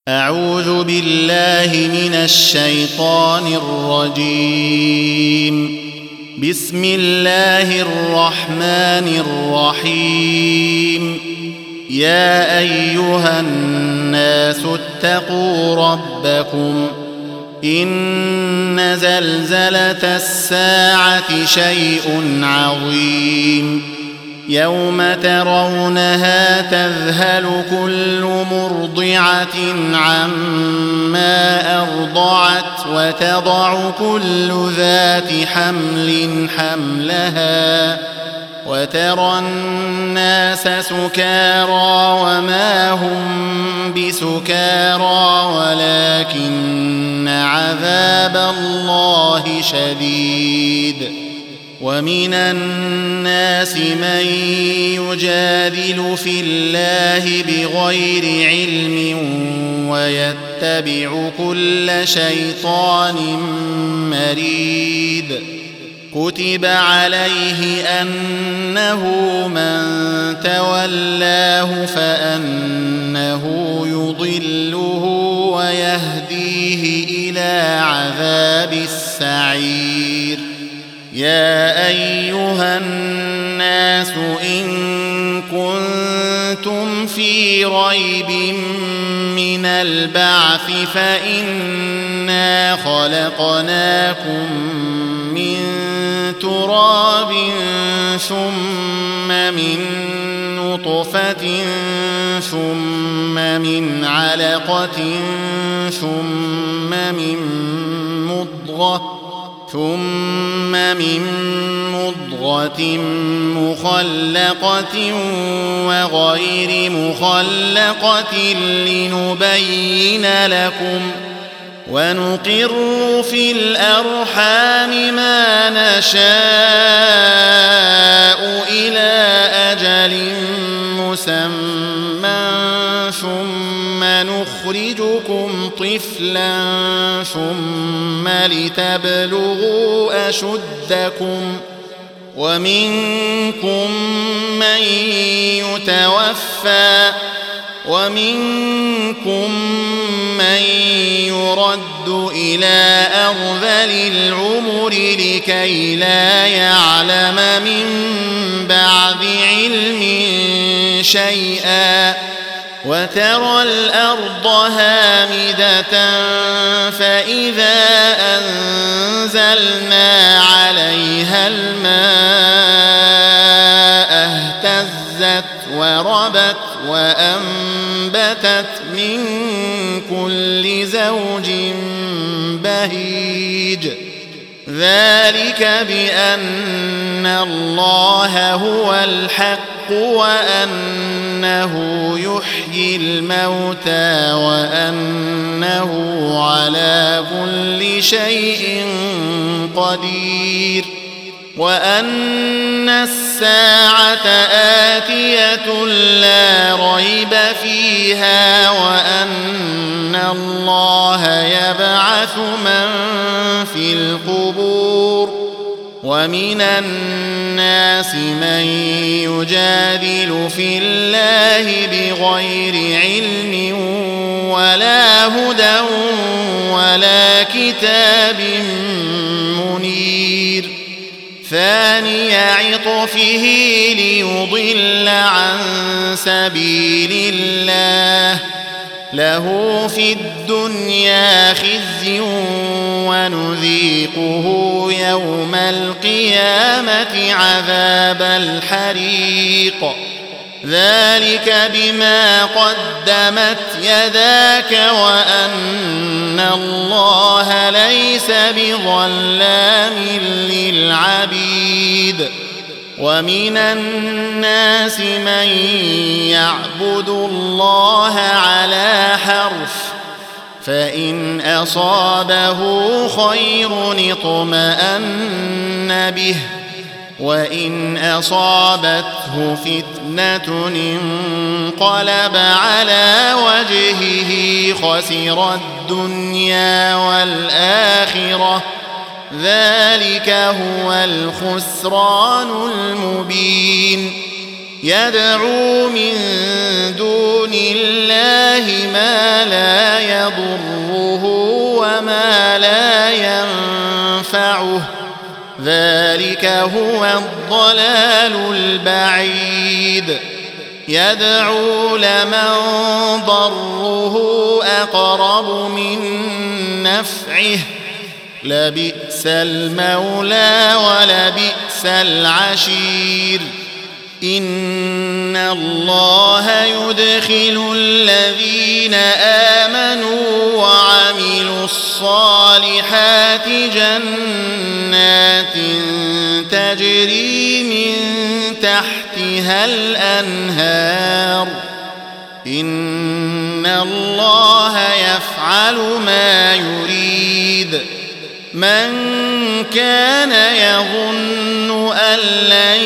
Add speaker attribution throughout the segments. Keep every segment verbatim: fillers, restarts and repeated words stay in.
Speaker 1: أعوذ بالله من الشيطان الرجيم. بسم الله الرحمن الرحيم. يا أيها الناس اتقوا ربكم إن زلزلة الساعة شيء عظيم يوم ترونها تذهل كل مرضعة عما أرضعت وتضع كل ذات حمل حملها وترى الناس سكارى وما هم بسكارى ولكن عذاب الله شديد. ومن الناس من يجادل في الله بغير علم ويتبع كل شيطان مريد. كتب عليه أنه من تولاه فأنه يضله ويهديه إلى عذاب السعير. يا أيها الناس إن كنتم في ريب من البعث فإنا خلقناكم من تراب ثم من نطفة ثم من علقة ثم من مضغة ثم من مضغة مخلقة وغير مخلقة لنبين لكم ونقر في الأرحام ما نشاء إلى أجل مسمى ثم نخرجكم طفلا ثم لتبلغوا أشدكم ومنكم من يتوفى ومنكم من يرد إلى أرذل العمر لكي لا يعلم من بعد علم شيئا. وترى الأرض هامدة فإذا أنزلنا عليها الماء اهتزت وربت وأنبتت من كل زوج بهيج. ذلك بأن الله هو الحق وأنه يحيي الموتى وأنه على كل شيء قدير وأن الساعة آتية لا ريب فيها وأن الله يبعث من في القبور. ومن الناس من يجادل في الله بغير علم ولا هدى ولا كتاب منير. ثاني عطفه ليضل عن سبيل الله له في الدنيا خزي ونذيقه يوم القيامة عذاب الحريق. ذلك بما قدمت يداك وأن الله ليس بظلام للعبيد. ومن الناس من يعبد الله على حرف فإن أصابه خير اطمأن به وإن أصابته فتنة انقلب على وجهه خسر الدنيا والآخرة ذلك. ذلك هو الخسران المبين. ومن الناس من يعبد الله على حرف فإن أصابه خير اطمأن به وإن أصابته فتنة انقلب على وجهه خسر الدنيا والآخرة ذلك هو الخسران المبين. ذلك هو الخسران المبين. ومن الناس من يعبد الله على حرف فإن أصابه خير اطمأن به وإن أصابته فتنة انقلب على وجهه خسر الدنيا والآخرة ذلك هو الخسران المبين. يدعو من دون الله ما لا يضره وما لا ينفعه ذلك هو الضلال البعيد يدعو لمن ضره أقرب من نفعه لبئس المولى ولبئس العشير إن الله يدخل الذين آمنوا وعملوا الصالحات جنات تجري من تحتها الأنهار إن الله يفعل ما يريد من كان يظن أن لن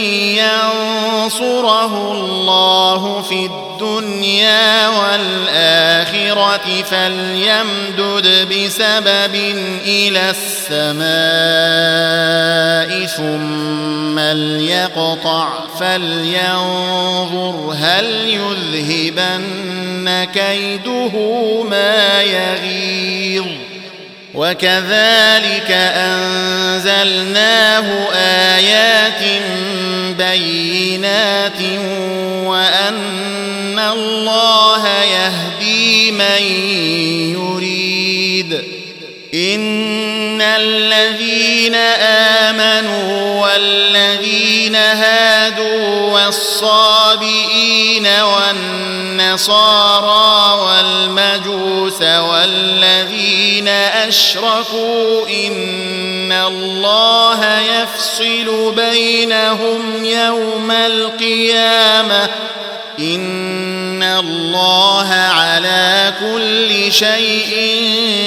Speaker 1: ينصره الله في الدنيا والآخرة فليمدد بسبب إلى السماء ثم ليقطع فلينظر هل يذهبن كيده ما يغيظ وكذلك أنزلناه آيات بينات وأن الله يهدي من يريد إن الذين آمنوا والذين هادوا والصابئين والنصارى والمجوس والذين أشركوا إن الله يفصل بينهم يوم القيامة إن الله على كل شيء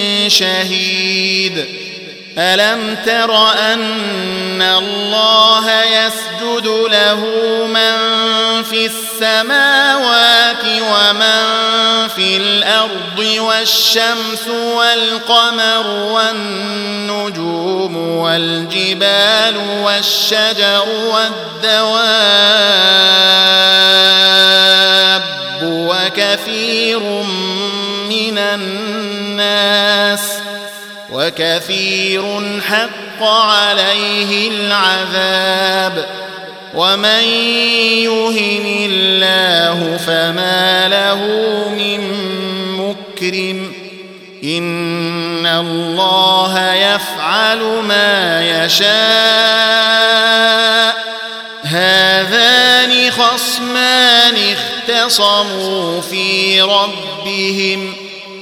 Speaker 1: شهيد ألم تر أن الله يسجد له من في السماوات ومن في الأرض والشمس والقمر والنجوم والجبال والشجر والدواب وكثير من الناس وكثير حق عليه العذاب ومن يهن الله فما له من مكرم إن الله يفعل ما يشاء هذان خصمان اختصموا في ربهم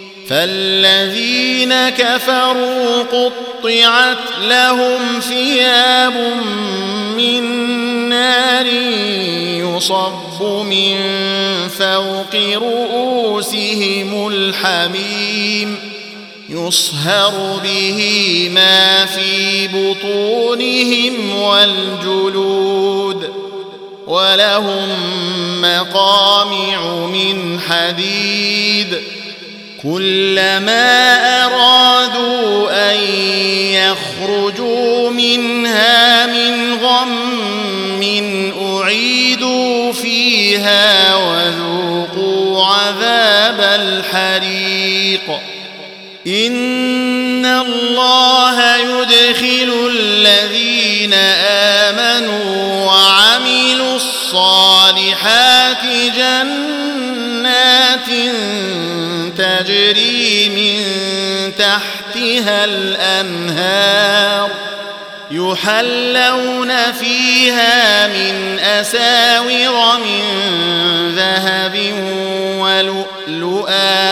Speaker 1: فالذين كفروا قطعت لهم ثياب من نار يصب من فوق رؤوسهم الحميم يصهر به ما في بطونهم والجلود ولهم مقامع من حديد كلما أرادوا أن يخرجوا منها من غم أعيدوا فيها وذوقوا عذاب الحريق إن الله يدخل الذين آمنوا وعملوا الصالحات جنات تجري من تحتها الأنهار يحلون فيها من أساور من ذهب ولؤلؤا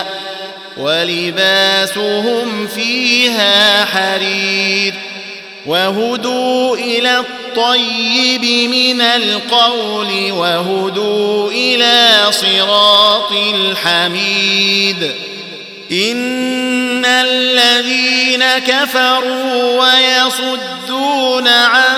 Speaker 1: ولباسهم فيها حرير وهدوا إلى الطيب من القول وهدوا إلى صراط الحميد إن الذين كفروا ويصدون عن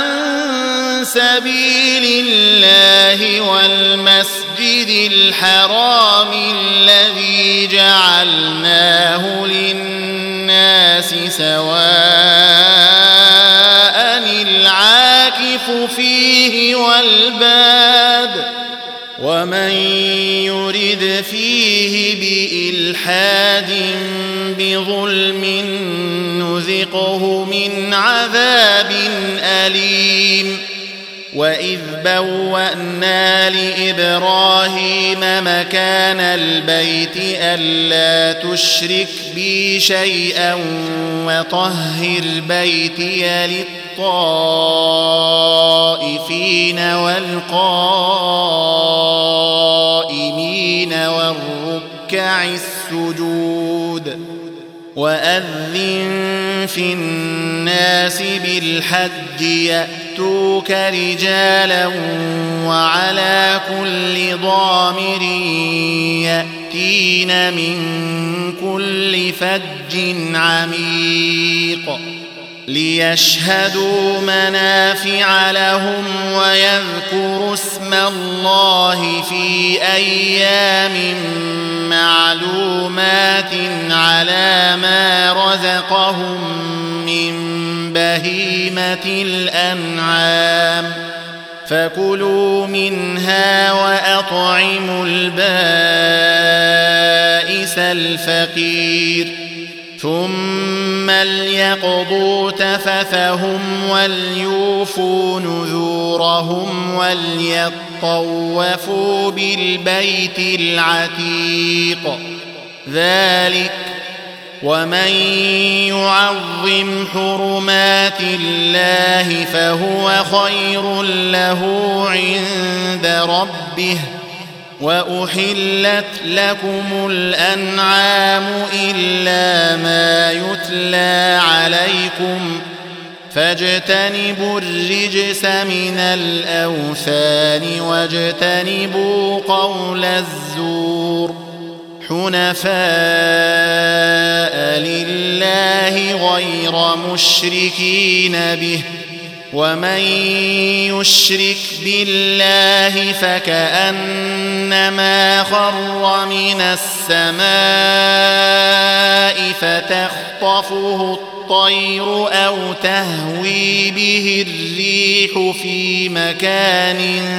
Speaker 1: سبيل الله والمسجد الحرام الذي جعلناه للناس سواء العاكف فيه والباد ومن يرد فيه بإلحاد بظلم نذقه من عذاب أليم وإذ بوأنا لإبراهيم مكان البيت ألا تشرك بي شيئا وطهر بيتي للطائفين والقائمين والركع السجود وأذن في الناس بالحج يأتوك رجالا وعلى كل ضامر يأتين من كل فج عميق ليشهدوا منافع لهم ويذكروا اسم الله في أيام معلومات على ما رزقهم من بهيمة الأنعام فكلوا منها وأطعموا البائس الفقير ثم ليقضوا تفثهم وليوفوا نذورهم وليطوفوا بالبيت العتيق ذلك ومن يعظم حرمات الله فهو خير له عند ربه وأحلت لكم الأنعام إلا ما يتلى عليكم فاجتنبوا الرجس من الأوثان واجتنبوا قول الزور حنفاء لله غير مشركين به ومن يشرك بالله فكأنما خر من السماء فتخطفه الطير أو تهوي به الريح في مكان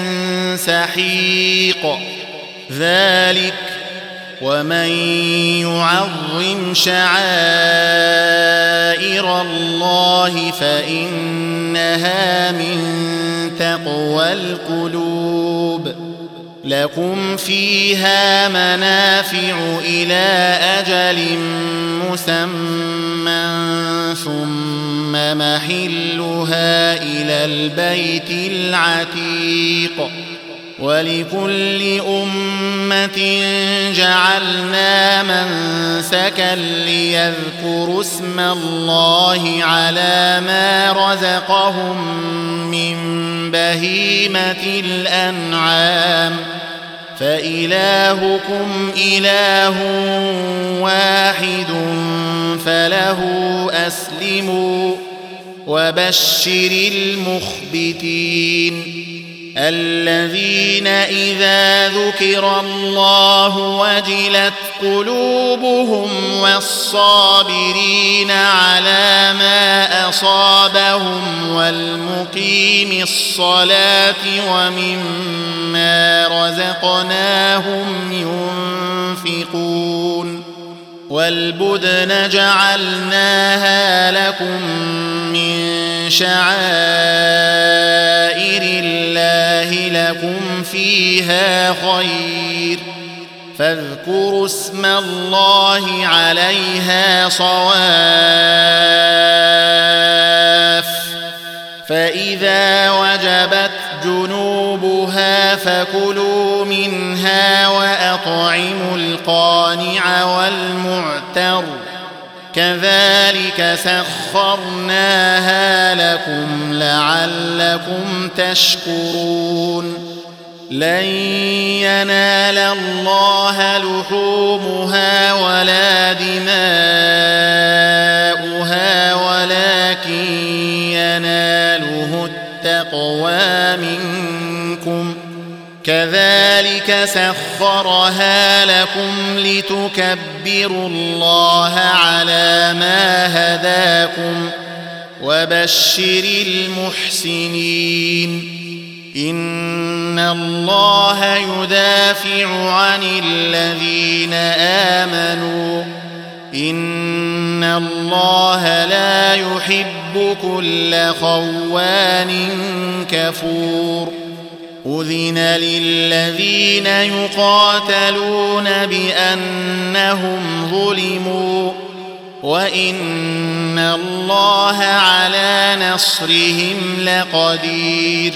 Speaker 1: سحيق ذلك ومن يعظم شعائر الله فإنها من تقوى القلوب لكم فيها منافع إلى أجل مسمى ثم محلها إلى البيت العتيق ولكل أمة جعلنا منسكا ليذكروا اسم الله على ما رزقهم من بهيمة الأنعام فإلهكم إله واحد فله أسلموا وبشر المخبتين الذين إذا ذكر الله وجلت قلوبهم والصابرين على ما أصابهم والمقيم الصلاة ومما رزقناهم ينفقون والبدن جعلناها لكم من شعائر الله لكم فيها خير فاذكروا اسم الله عليها صواف فإذا وجبت جنوبها فكلوا منها وأطعموا القانع والمعتر كذلك سخرناها لكم لعلكم تشكرون لن ينال الله لحومها ولا دماؤها ولكن يناله التقوى منكم كذلك سخرها لكم لتكبروا الله على ما هداكم وبشر المحسنين إن الله يدافع عن الذين آمنوا إن الله لا يحب كل خوان كفور أذن للذين يقاتلون بأنهم ظلموا وإن الله على نصرهم لقدير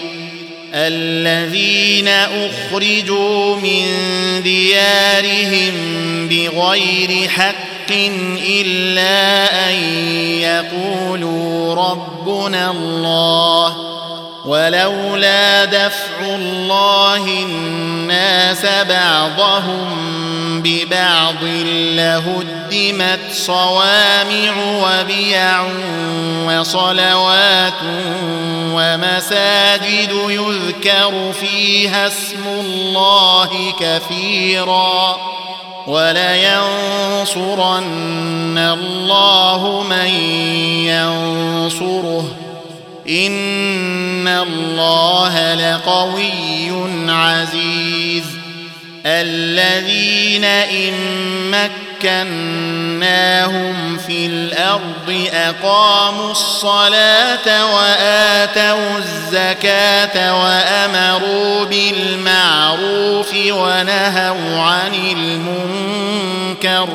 Speaker 1: الذين أخرجوا من ديارهم بغير حق إلا أن يقولوا ربنا الله ولولا دفع الله الناس بعضهم ببعض لهدمت صوامع وبيع وصلوات ومساجد يذكر فيها اسم الله كثيرا ولينصرن الله من ينصره إن الله لقوي عزيز الذين إن مكناهم في الأرض أقاموا الصلاة وآتوا الزكاة وأمروا بالمعروف ونهوا عن المنكر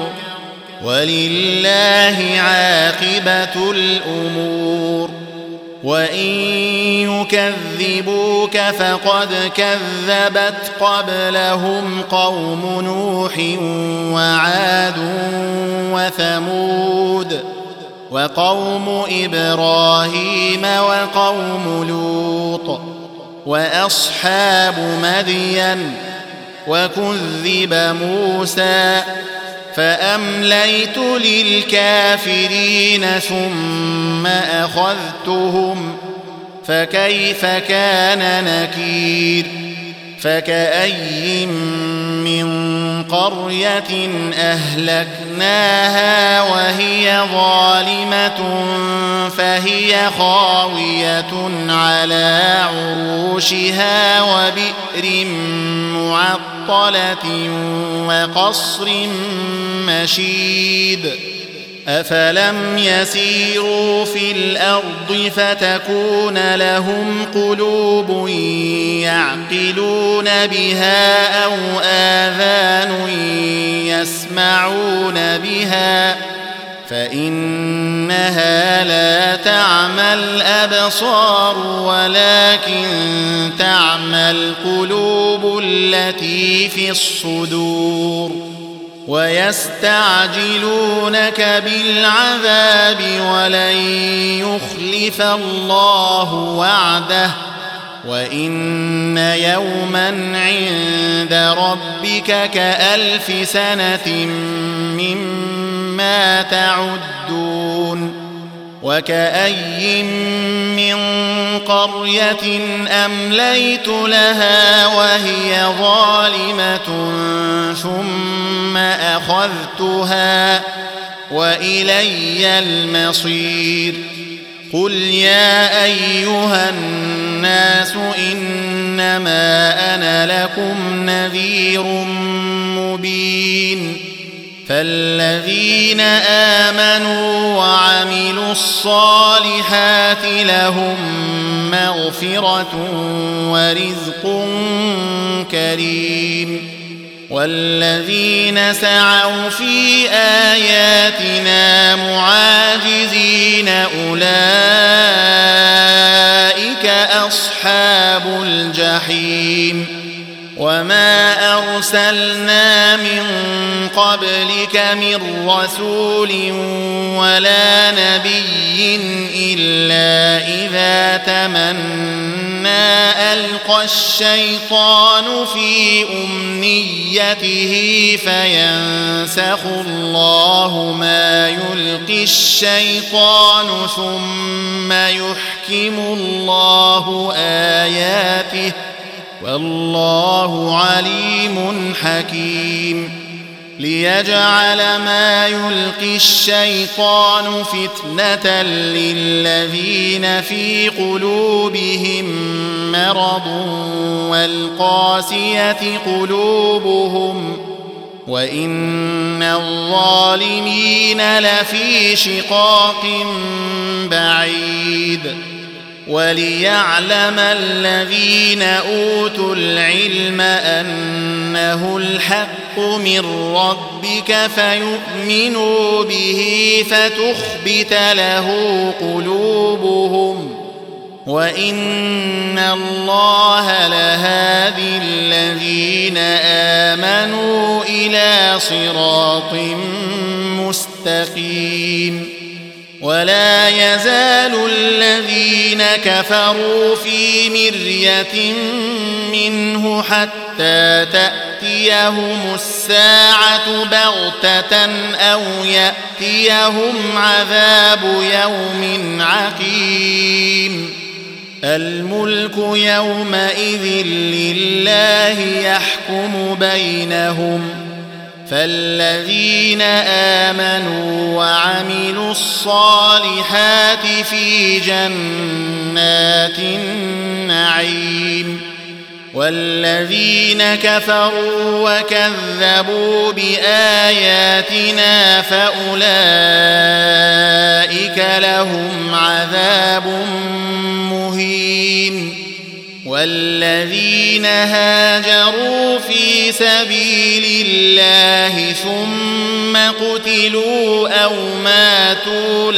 Speaker 1: ولله عاقبة الأمور وإن يكذبوك فقد كذبت قبلهم قوم نوح وعاد وثمود وقوم إبراهيم وقوم لوط وأصحاب مدين وكذب موسى فأمليت للكافرين ثم أخذتهم فكيف كان نكير فكأي من قرية أهلكناها وهي ظالمة فهي خاوية على عروشها وبئر معطلة وقصر مشيد أفلم يسيروا في الأرض فتكون لهم قلوب يعقلون بها أو آذان يسمعون بها فإنها لا تعمى الأبصار ولكن تعمى القلوب التي في الصدور ويستعجلونك بالعذاب ولن يخلف الله وعده وإن يوما عند ربك كألف سنة مما تعدون وكأي من قرية أمليت لها وهي ظالمة ثم أخذتها وإلي المصير قل يا أيها الناس إنما أنا لكم نذير مبين فالذين آمنوا وعملوا الصالحات لهم مغفرة ورزق كريم والذين سعوا في آياتنا معاجزين أولئك أصحاب الجحيم وما أرسلنا من قبلك من رسول ولا نبي إلا إذا تمنى ألقى الشيطان في أمنيته فينسخ الله ما يلقي الشيطان ثم يحكم الله آياته والله عليم حكيم ليجعل ما يلقي الشيطان فتنة للذين في قلوبهم مرض والقاسية قلوبهم وإن الظالمين لفي شقاق بعيد وليعلم الذين أوتوا العلم أنه الحق من ربك فيؤمنوا به فتخبت له قلوبهم وإن الله لهادي الذين آمنوا إلى صراط مستقيم ولا يزال الذين كفروا في مرية منه حتى تأتيهم الساعة بغتة أو يأتيهم عذاب يوم عقيم الملك يومئذ لله يحكم بينهم فالذين آمنوا وعملوا الصالحات في جنات النعيم والذين كفروا وكذبوا بآياتنا فأولئك لهم عذاب مهين والذين هاجروا في سبيل الله ثم قتلوا أو ماتوا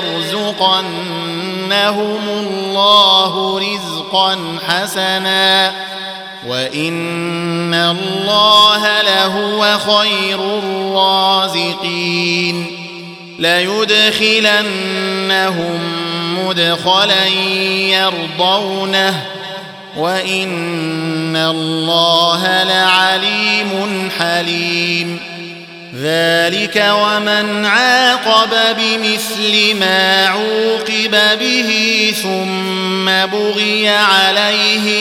Speaker 1: ليرزقنهم الله رزقا حسنا وإن الله لهو خير الرازقين ليدخلنهم مدخلا يرضونه وإن الله لعليم حليم ذلك ومن عاقب بمثل ما عوقب به ثم بغي عليه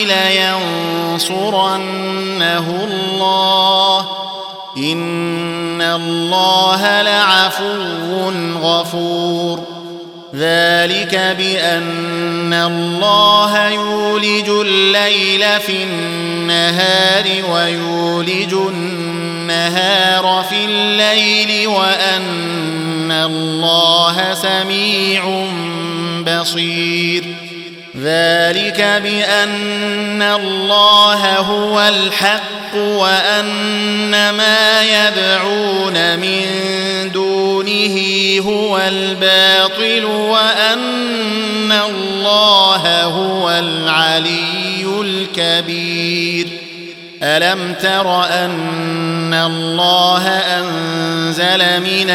Speaker 1: لينصرنه الله إن الله لعفو غفور ذلك بأن الله يولج الليل في النهار ويولج النهار في الليل وأن الله سميع بصير ذلك بأن الله هو الحق وأن ما يدعون من دونه هو الباطل وأن الله هو العلي الكبير ألم تر أن الله أنزل من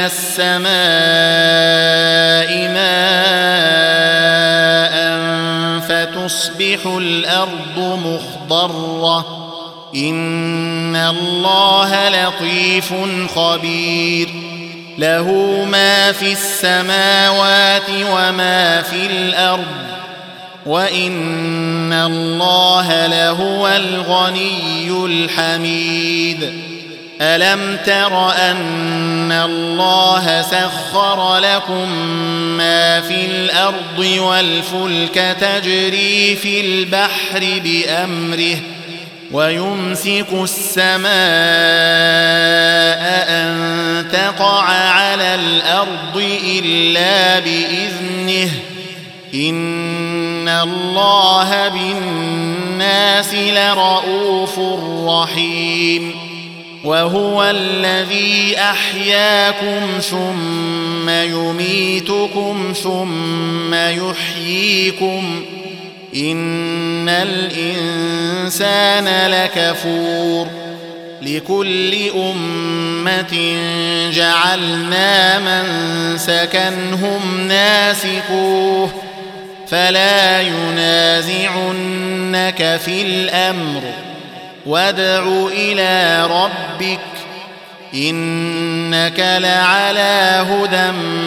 Speaker 1: السماء ماء فتصبح الأرض مخضرة إن الله لطيف خبير له ما في السماوات وما في الأرض وإن الله لهو الغني الحميد ألم تر أن الله سخر لكم ما في الأرض والفلك تجري في البحر بأمره ويمسك السماء أن تقع على الأرض إلا بإذنه إن الله بالناس لرؤوف رحيم وهو الذي أحياكم ثم يميتكم ثم يحييكم إن الإنسان لكفور لكل أمة جعلنا منسكا هم ناسكوه فلا ينازعنك في الأمر وادع إلى ربك إنك لعلى هدى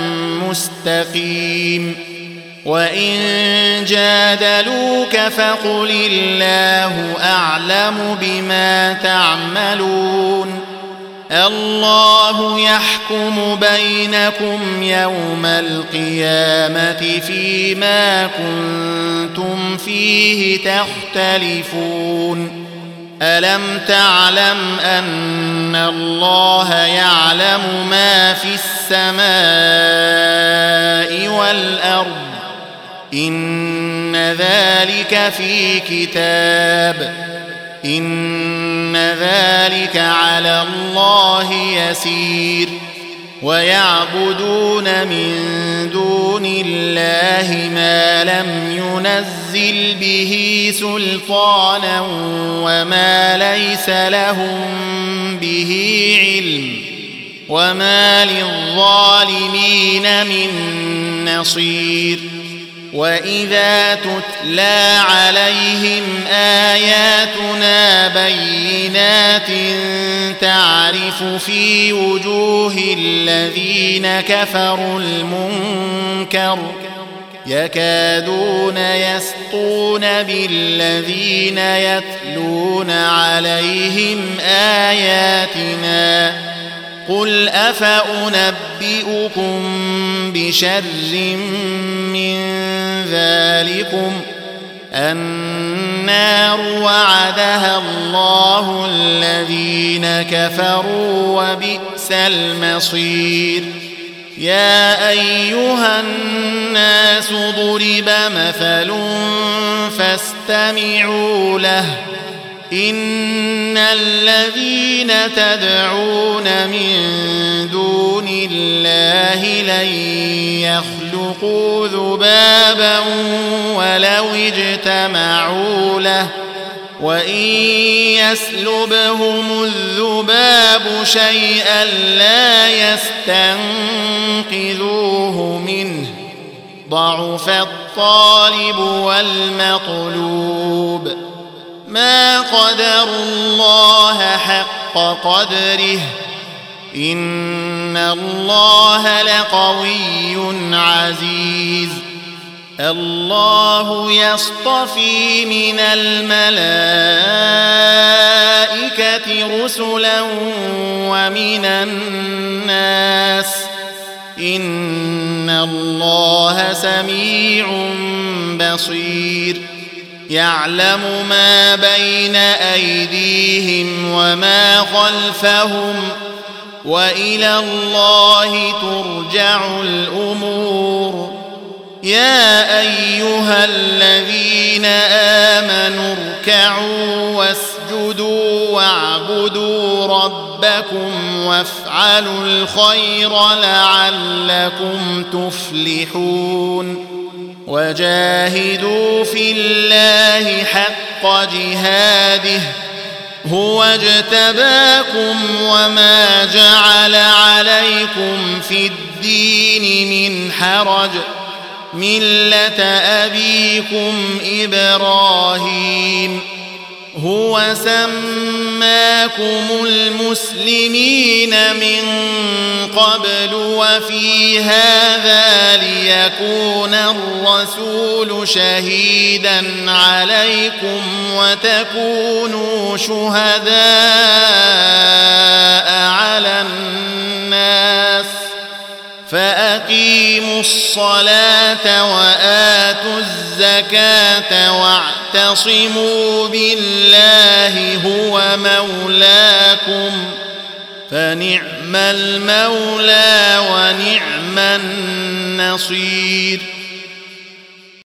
Speaker 1: مستقيم وإن جادلوك فقل الله أعلم بما تعملون الله يحكم بينكم يوم القيامة فيما كنتم فيه تختلفون ألم تعلم أن الله يعلم ما في السماء والأرض إن ذلك في كتاب إن ذلك على الله يسير ويعبدون من دون الله ما لم ينزل به سلطانا وما ليس لهم به علم وما للظالمين من نصير وإذا تتلى عليهم آياتنا بينات تعرف في وجوه الذين كفروا المنكر يكادون يسطون بالذين يتلون عليهم آياتنا قل أفأنبئكم بشر من ذلكم النار وعدها الله الذين كفروا وبئس المصير يا أيها الناس ضرب مثل فاستمعوا له إن الذين تدعون من دون الله لن يخلقوا ذبابا ولو اجتمعوا له وإن يسلبهم الذباب شيئا لا يستنقذوه منه ضعف الطالب والمطلوب ما قدروا الله حق قدره إن الله لقوي عزيز الله يصطفي من الملائكة رسلا ومن الناس إن الله سميع بصير يعلم ما بين أيديهم وما خلفهم وإلى الله ترجع الأمور يا أيها الذين آمنوا اركعوا واسجدوا واعبدوا ربكم وافعلوا الخير لعلكم تفلحون وجاهدوا في الله حق جهاده هو اجتباكم وما جعل عليكم في الدين من حرج ملة أبيكم إبراهيم هو سماكم المسلمين من قبل وفي هذا ليكون الرسول شهيدا عليكم وتكونوا شهداء على الناس فأقيموا الصلاة وآتوا الزكاة واعتصموا بالله هو مولاكم فنعم المولى ونعم النصير